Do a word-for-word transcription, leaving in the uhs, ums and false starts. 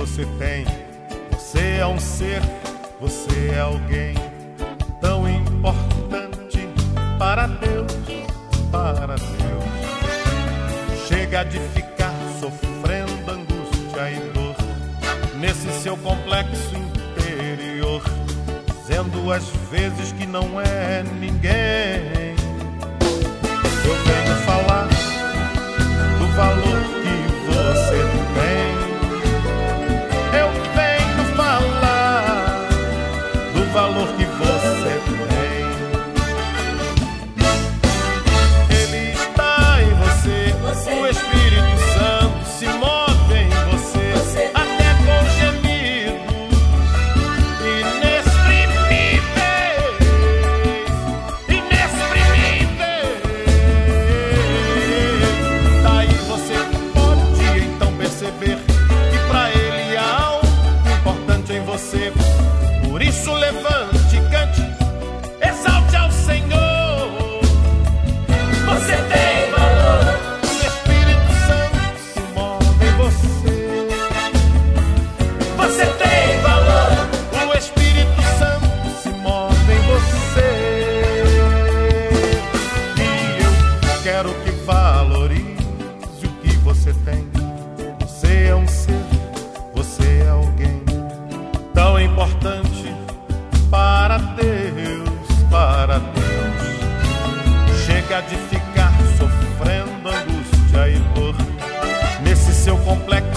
você tem. Você é um ser, você é alguém tão importante para Deus, para Deus. Chega de ficar sofrendo angústia e dor nesse seu complexo interior, dizendo às vezes que não é ninguém. Eu venho falar do valor que você tem. Eu venho falar do valor que você tem. Ele está em você, você. O Espírito Santo se move em você, você. Até com gemidos inexprimíveis, inexprimíveis. Daí você pode então perceber que pra ele há algo importante em você. Por isso levante, cante, exalte ao Senhor. Você tem valor. O Espírito Santo se move em você. Você tem valor. O Espírito Santo se move em você. E eu quero que valorize o que você tem. Você é um ser, você é alguém tão importante para Deus, para Deus. Chega de ficar sofrendo angústia e dor nesse seu complexo